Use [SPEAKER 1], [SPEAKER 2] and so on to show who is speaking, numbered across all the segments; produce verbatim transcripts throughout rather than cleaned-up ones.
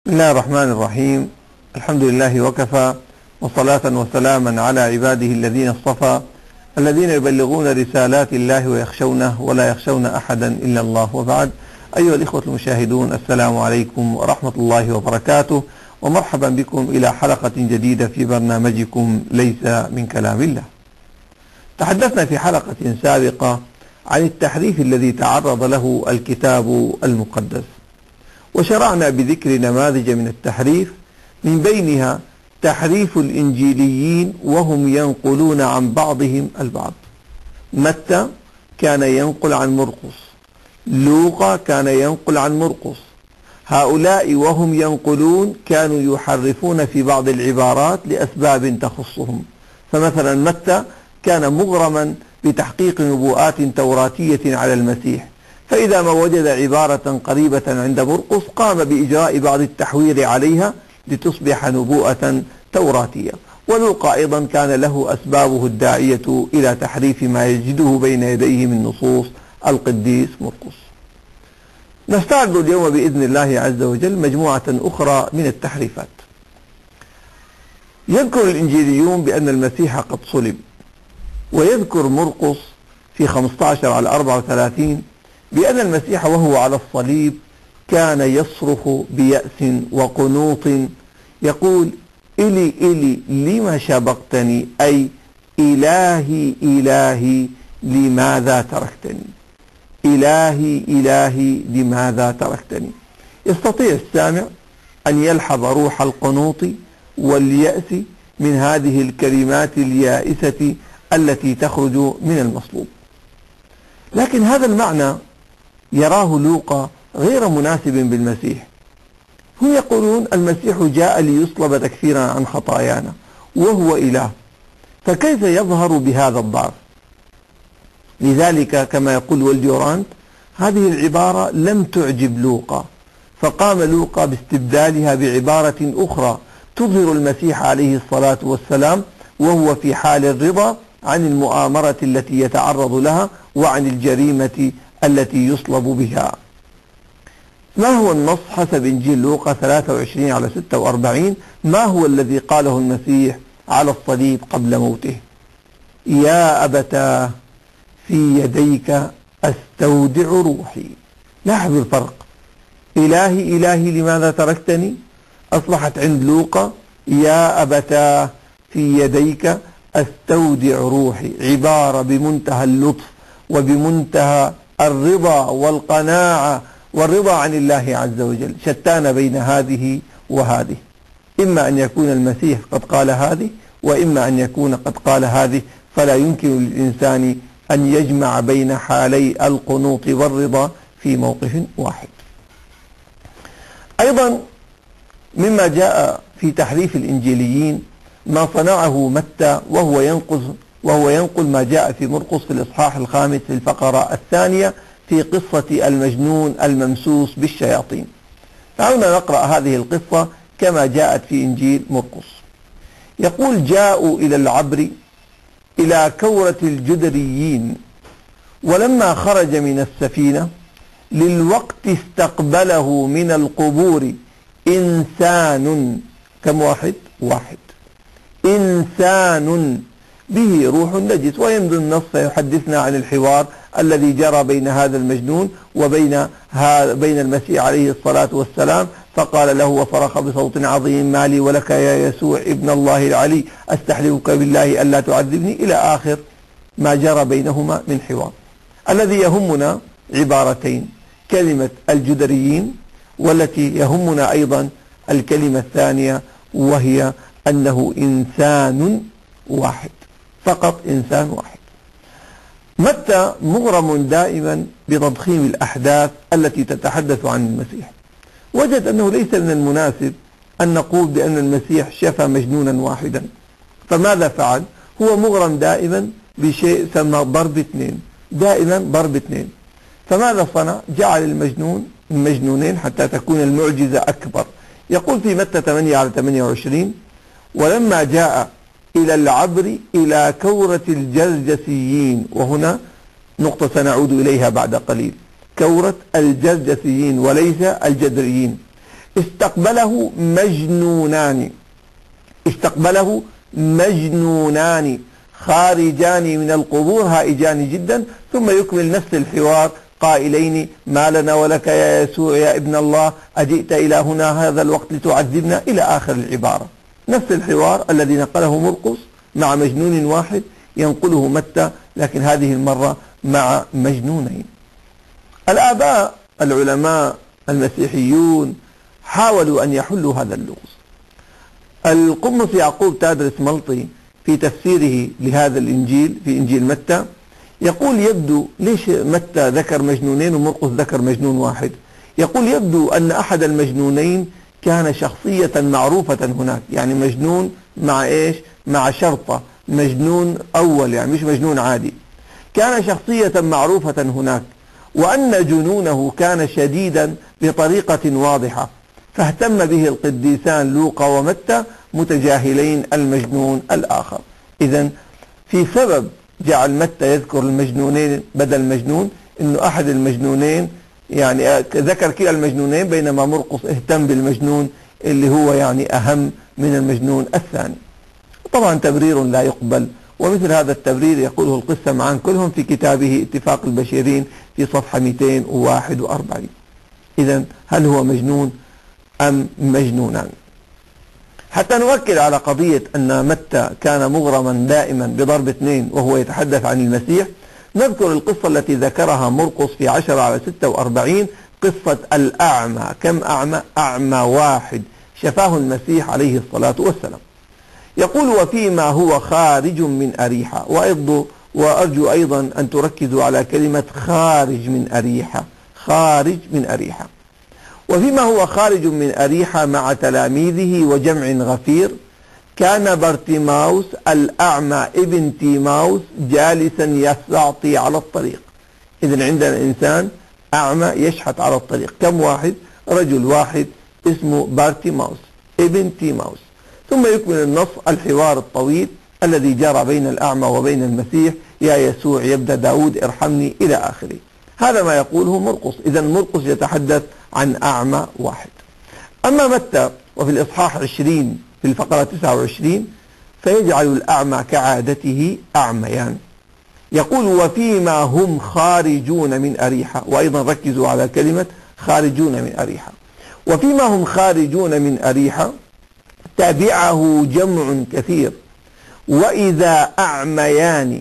[SPEAKER 1] بسم الله الرحمن الرحيم. الحمد لله وكفى، وصلاة وسلاما على عباده الذين اصطفى، الذين يبلغون رسالات الله ويخشونه ولا يخشون أحدا إلا الله، وبعد. أيها الإخوة المشاهدون، السلام عليكم ورحمة الله وبركاته، ومرحبا بكم إلى حلقة جديدة في برنامجكم ليس من كلام الله. تحدثنا في حلقة سابقة عن التحريف الذي تعرض له الكتاب المقدس، وشرعنا بذكر نماذج من التحريف، من بينها تحريف الإنجيليين وهم ينقلون عن بعضهم البعض. متى كان ينقل عن مرقس، لوقا كان ينقل عن مرقس. هؤلاء وهم ينقلون كانوا يحرفون في بعض العبارات لأسباب تخصهم. فمثلا متى كان مغرما بتحقيق نبوءات توراتية على المسيح، فإذا ما وجد عبارة قريبة عند مرقس قام بإجراء بعض التحوير عليها لتصبح نبوءة توراتية. ولوقا أيضا كان له أسبابه الداعية إلى تحريف ما يجده بين يديه من نصوص القديس مرقس. نستعرض اليوم بإذن الله عز وجل مجموعة أخرى من التحريفات. يذكر الإنجيليون بأن المسيح قد صلب، ويذكر مرقس في خمسة عشر على أربعة وثلاثين بأن المسيح وهو على الصليب كان يصرخ بيأس وقنوط يقول: إلي إلي لما شبقتني، أي إلهي إلهي لماذا تركتني، إلهي إلهي لماذا تركتني. يستطيع السامع أن يلحظ روح القنوط واليأس من هذه الكلمات اليائسة التي تخرج من المصلوب. لكن هذا المعنى يراه لوقا غير مناسب بالمسيح. هم يقولون المسيح جاء ليصلب تكفيرا عن خطايانا وهو إله، فكيف يظهر بهذا الضعف؟ لذلك كما يقول والديورانت، هذه العبارة لم تعجب لوقا، فقام لوقا باستبدالها بعبارة أخرى تظهر المسيح عليه الصلاة والسلام وهو في حال الرضا عن المؤامرة التي يتعرض لها وعن الجريمة التي يصلب بها. ما هو النص حسب إنجيل لوقا ثلاثة وعشرين على ستة وأربعين؟ ما هو الذي قاله المسيح على الصليب قبل موته؟ يا أبتاه في يديك أستودع روحي. لاحظوا الفرق، إلهي إلهي لماذا تركتني أصبحت عند لوقا يا أبتاه في يديك أستودع روحي، عبارة بمنتهى اللطف وبمنتهى الرضا والقناعة والرضا عن الله عز وجل. شتان بين هذه وهذه، إما أن يكون المسيح قد قال هذه، وإما أن يكون قد قال هذه، فلا يمكن للإنسان أن يجمع بين حالي القنوط والرضا في موقف واحد. أيضا مما جاء في تحريف الإنجيليين ما صنعه متى وهو ينقل وهو ينقل ما جاء في مرقس في الإصحاح الخامس في الفقرة الثانية في قصة المجنون الممسوس بالشياطين. دعونا نقرأ هذه القصة كما جاءت في إنجيل مرقس. يقول: جاءوا إلى العبر إلى كورة الجدريين، ولما خرج من السفينة للوقت استقبله من القبور إنسان. كم واحد؟ واحد. إنسان به روح نجس. ويمضي النص يحدثنا عن الحوار الذي جرى بين هذا المجنون وبين بين المسيح عليه الصلاة والسلام، فقال له وصرخ بصوت عظيم: ما لي ولك يا يسوع ابن الله العلي، أستحلفك بالله ألا تعذبني، إلى آخر ما جرى بينهما من حوار. الذي يهمنا عبارتين: كلمة الجدريين، والتي يهمنا أيضا الكلمة الثانية وهي أنه إنسان واحد، فقط إنسان واحد. متى مغرم دائما بتضخيم الأحداث التي تتحدث عن المسيح، وجد أنه ليس من المناسب أن نقول بأن المسيح شفى مجنونا واحدا، فماذا فعل؟ هو مغرم دائما بشيء سمى ضرب اثنين، دائما ضرب اثنين. فماذا صنع؟ جعل المجنون المجنونين حتى تكون المعجزة أكبر. يقول في متى ثمانية على ثمانية وعشرين: ولما جاء إلى العبر إلى كورة الجرجسيين، وهنا نقطة سنعود إليها بعد قليل، كورة الجرجسيين وليس الجدريين، استقبله مجنونان استقبله مجنونان خارجان من القبور هائجان جدا، ثم يكمل نفس الحوار قائلين: ما لنا ولك يا يسوع يا ابن الله، أجئت إلى هنا هذا الوقت لتعذبنا، إلى آخر العبارة. نفس الحوار الذي نقله مرقس مع مجنون واحد ينقله متى، لكن هذه المرة مع مجنونين. الآباء العلماء المسيحيون حاولوا أن يحلوا هذا اللغز. القمص يعقوب تادرس ملطي في تفسيره لهذا الإنجيل في إنجيل متى يقول: يبدو ليش متى ذكر مجنونين ومرقس ذكر مجنون واحد؟ يقول: يبدو أن أحد المجنونين كان شخصية معروفة هناك، يعني مجنون مع إيش؟ مع شرطة، مجنون أول، يعني مش مجنون عادي، كان شخصية معروفة هناك، وأن جنونه كان شديدا بطريقة واضحة، فاهتم به القديسان لوقا ومتى متجاهلين المجنون الآخر. إذن في سبب جعل متى يذكر المجنونين بدل مجنون، إنه أحد المجنونين يعني ذكر كلا المجنونين، بينما مرقس اهتم بالمجنون اللي هو يعني أهم من المجنون الثاني. طبعا تبرير لا يقبل، ومثل هذا التبرير يقوله القسم عن كلهم في كتابه اتفاق البشيرين في صفحة مئتين وواحد وأربعين. إذن هل هو مجنون أم مجنونان؟ حتى نؤكد على قضية أن متى كان مغرما دائما بضرب اثنين وهو يتحدث عن المسيح، نذكر القصة التي ذكرها مرقس في عشرة على ستة وأربعين، قصة الأعمى. كم أعمى؟ أعمى واحد شفاه المسيح عليه الصلاة والسلام. يقول: وفيما هو خارج من أريحة، وأرجو أيضا أن تركزوا على كلمة خارج من أريحة، خارج من أريحة. وفيما هو خارج من أريحة مع تلاميذه وجمع غفير، كان بارتيماوس الأعمى ابن تيماوس جالسا يستعطي على الطريق. إذن عندنا إنسان أعمى يشحت على الطريق. كم واحد؟ رجل واحد اسمه بارتيماوس ابن تيماوس. ثم يكمل النص الحوار الطويل الذي جرى بين الأعمى وبين المسيح: يا يسوع يا ابن داود ارحمني، إلى آخره. هذا ما يقوله مرقس. إذن مرقس يتحدث عن أعمى واحد. أما متى وفي الإصحاح عشرين في الفقرة تسعة وعشرين فيجعل الأعمى كعادته أعميان. يقول: وفيما هم خارجون من أريحة، وأيضا ركزوا على كلمة خارجون من أريحة. وفيما هم خارجون من أريحة تبعه جمع كثير، وإذا أعميان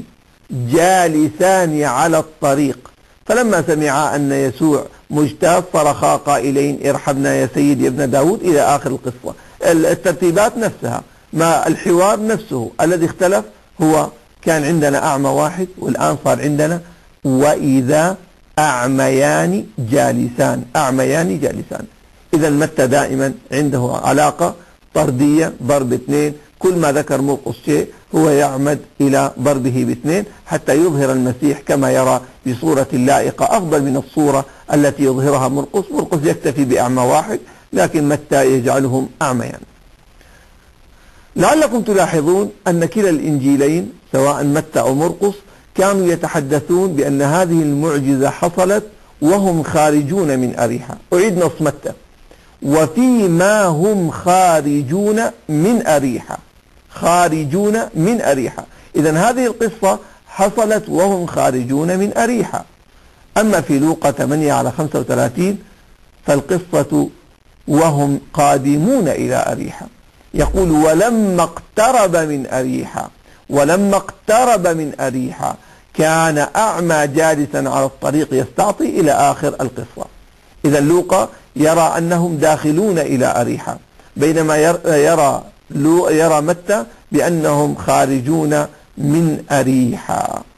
[SPEAKER 1] جالسان على الطريق، فلما سمعا أن يسوع مجتاز صرخا قائلين: ارحمنا يا سيد يا ابن داود، إلى آخر القصة. الترتيبات نفسها، ما الحوار نفسه الذي اختلف هو كان عندنا أعمى واحد، والآن صار عندنا وإذا أعميان جالسان، أعميان جالسان. إذا متى دائما عنده علاقة طردية، ضرب اثنين، كل ما ذكر مرقس شيء هو يعمد إلى ضربه باثنين حتى يظهر المسيح كما يرى بصورة لائقة أفضل من الصورة التي يظهرها مرقس. مرقس يكتفي بأعمى واحد، لكن متى يجعلهم أعميان. لعلكم تلاحظون أن كلا الإنجيلين سواء متى أو مرقس كانوا يتحدثون بأن هذه المعجزة حصلت وهم خارجون من أريحة. أعيد نص متى: وفيما هم خارجون من أريحة، خارجون من أريحة. إذن هذه القصة حصلت وهم خارجون من أريحة. أما في لوقا ثمانية على خمسة وثلاثين فالقصة وهم قادمون إلى أريحة. يقول: ولما اقترب من أريحة، ولما اقترب من أريحة كان أعمى جالسا على الطريق يستعطي، إلى آخر القصة. إذا لوقا يرى أنهم داخلون إلى أريحة، بينما يرى يرى متى بأنهم خارجون من أريحة.